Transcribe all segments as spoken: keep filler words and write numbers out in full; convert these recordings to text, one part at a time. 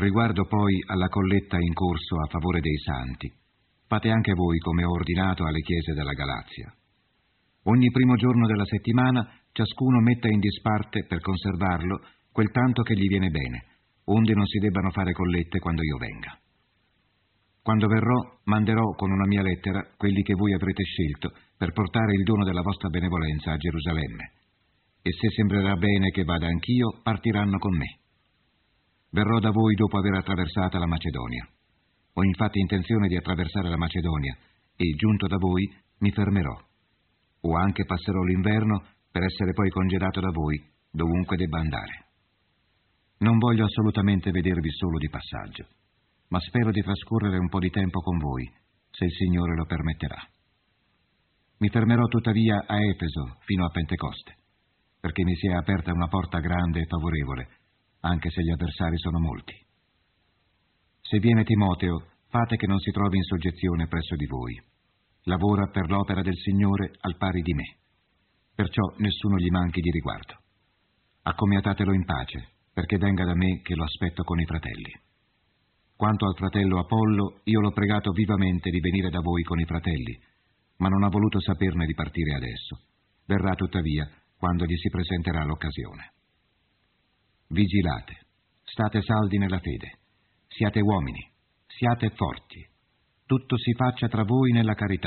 Riguardo poi alla colletta in corso a favore dei santi, fate anche voi come ho ordinato alle chiese della Galazia. Ogni primo giorno della settimana ciascuno metta in disparte per conservarlo quel tanto che gli viene bene, onde non si debbano fare collette quando io venga. Quando verrò, manderò con una mia lettera quelli che voi avrete scelto per portare il dono della vostra benevolenza a Gerusalemme. E se sembrerà bene che vada anch'io, partiranno con me. Verrò da voi dopo aver attraversata la Macedonia. Ho infatti intenzione di attraversare la Macedonia e, giunto da voi, mi fermerò. O anche passerò l'inverno per essere poi congedato da voi, dovunque debba andare. Non voglio assolutamente vedervi solo di passaggio, ma spero di trascorrere un po' di tempo con voi, se il Signore lo permetterà. Mi fermerò tuttavia a Efeso fino a Pentecoste, perché mi si è aperta una porta grande e favorevole, anche se gli avversari sono molti. Se viene Timoteo, fate che non si trovi in soggezione presso di voi. Lavora per l'opera del Signore al pari di me, perciò nessuno gli manchi di riguardo. Accomiatatelo in pace, perché venga da me che lo aspetto con i fratelli. Quanto al fratello Apollo, io l'ho pregato vivamente di venire da voi con i fratelli, ma non ha voluto saperne di partire adesso. Verrà tuttavia quando gli si presenterà l'occasione. Vigilate, state saldi nella fede, siate uomini, siate forti, tutto si faccia tra voi nella carità.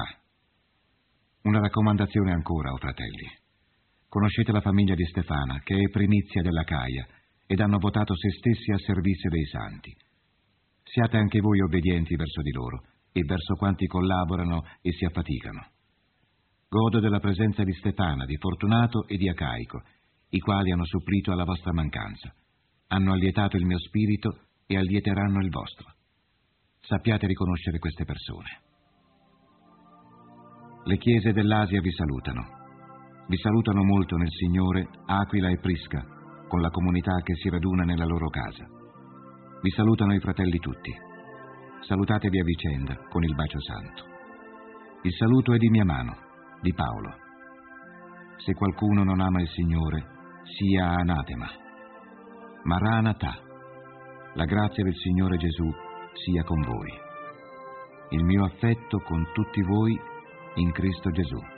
Una raccomandazione ancora, o fratelli. Conoscete la famiglia di Stefana, che è primizia dell'Acaia, ed hanno votato se stessi a servizio dei santi. Siate anche voi obbedienti verso di loro e verso quanti collaborano e si affaticano. Godo della presenza di Stefana, di Fortunato e di Acaico, i quali hanno supplito alla vostra mancanza. Hanno allietato il mio spirito e allieteranno il vostro. Sappiate riconoscere queste persone. Le chiese dell'Asia vi salutano. Vi salutano molto nel Signore Aquila e Prisca, con la comunità che si raduna nella loro casa. Vi salutano i fratelli tutti. Salutatevi a vicenda con il bacio santo. Il saluto è di mia mano, di Paolo. Se qualcuno non ama il Signore, sia anatema. Maranatha. La grazia del Signore Gesù sia con voi. Il mio affetto con tutti voi in Cristo Gesù.